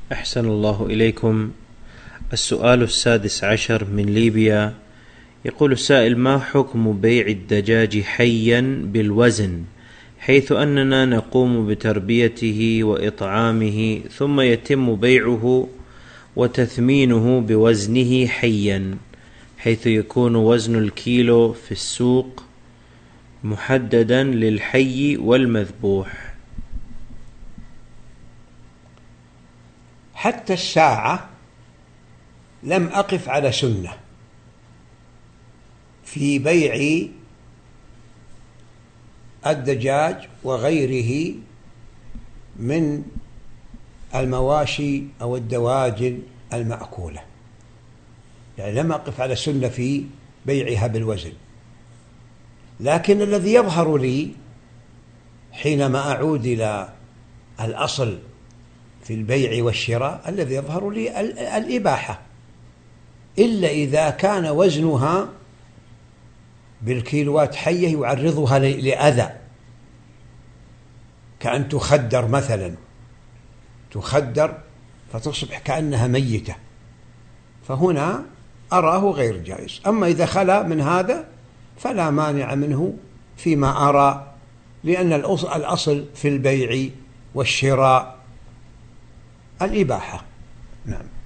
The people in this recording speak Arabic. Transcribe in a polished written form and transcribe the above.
أحسن الله إليكم. السؤال 16 من ليبيا، يقول السائل: ما حكم بيع الدجاج حيا بالوزن، حيث أننا نقوم بتربيته وإطعامه ثم يتم بيعه وتثمينه بوزنه حيا، حيث يكون وزن الكيلو في السوق محددا للحي والمذبوح؟ حتى الساعة لم أقف على سنة في بيع الدجاج وغيره من المواشي أو الدواجن المأكولة، يعني لم أقف على سنة في بيعها بالوزن. لكن الذي يظهر لي حينما أعود إلى الأصل في البيع والشراء، الذي يظهر لي الإباحة، إلا إذا كان وزنها بالكيلوات حية يعرضها لأذى، كأن تخدر مثلا، تخدر فتصبح كأنها ميتة، فهنا أراه غير جائز. أما إذا خلا من هذا فلا مانع منه فيما أرى، لأن الأصل في البيع والشراء الإباحة. نعم.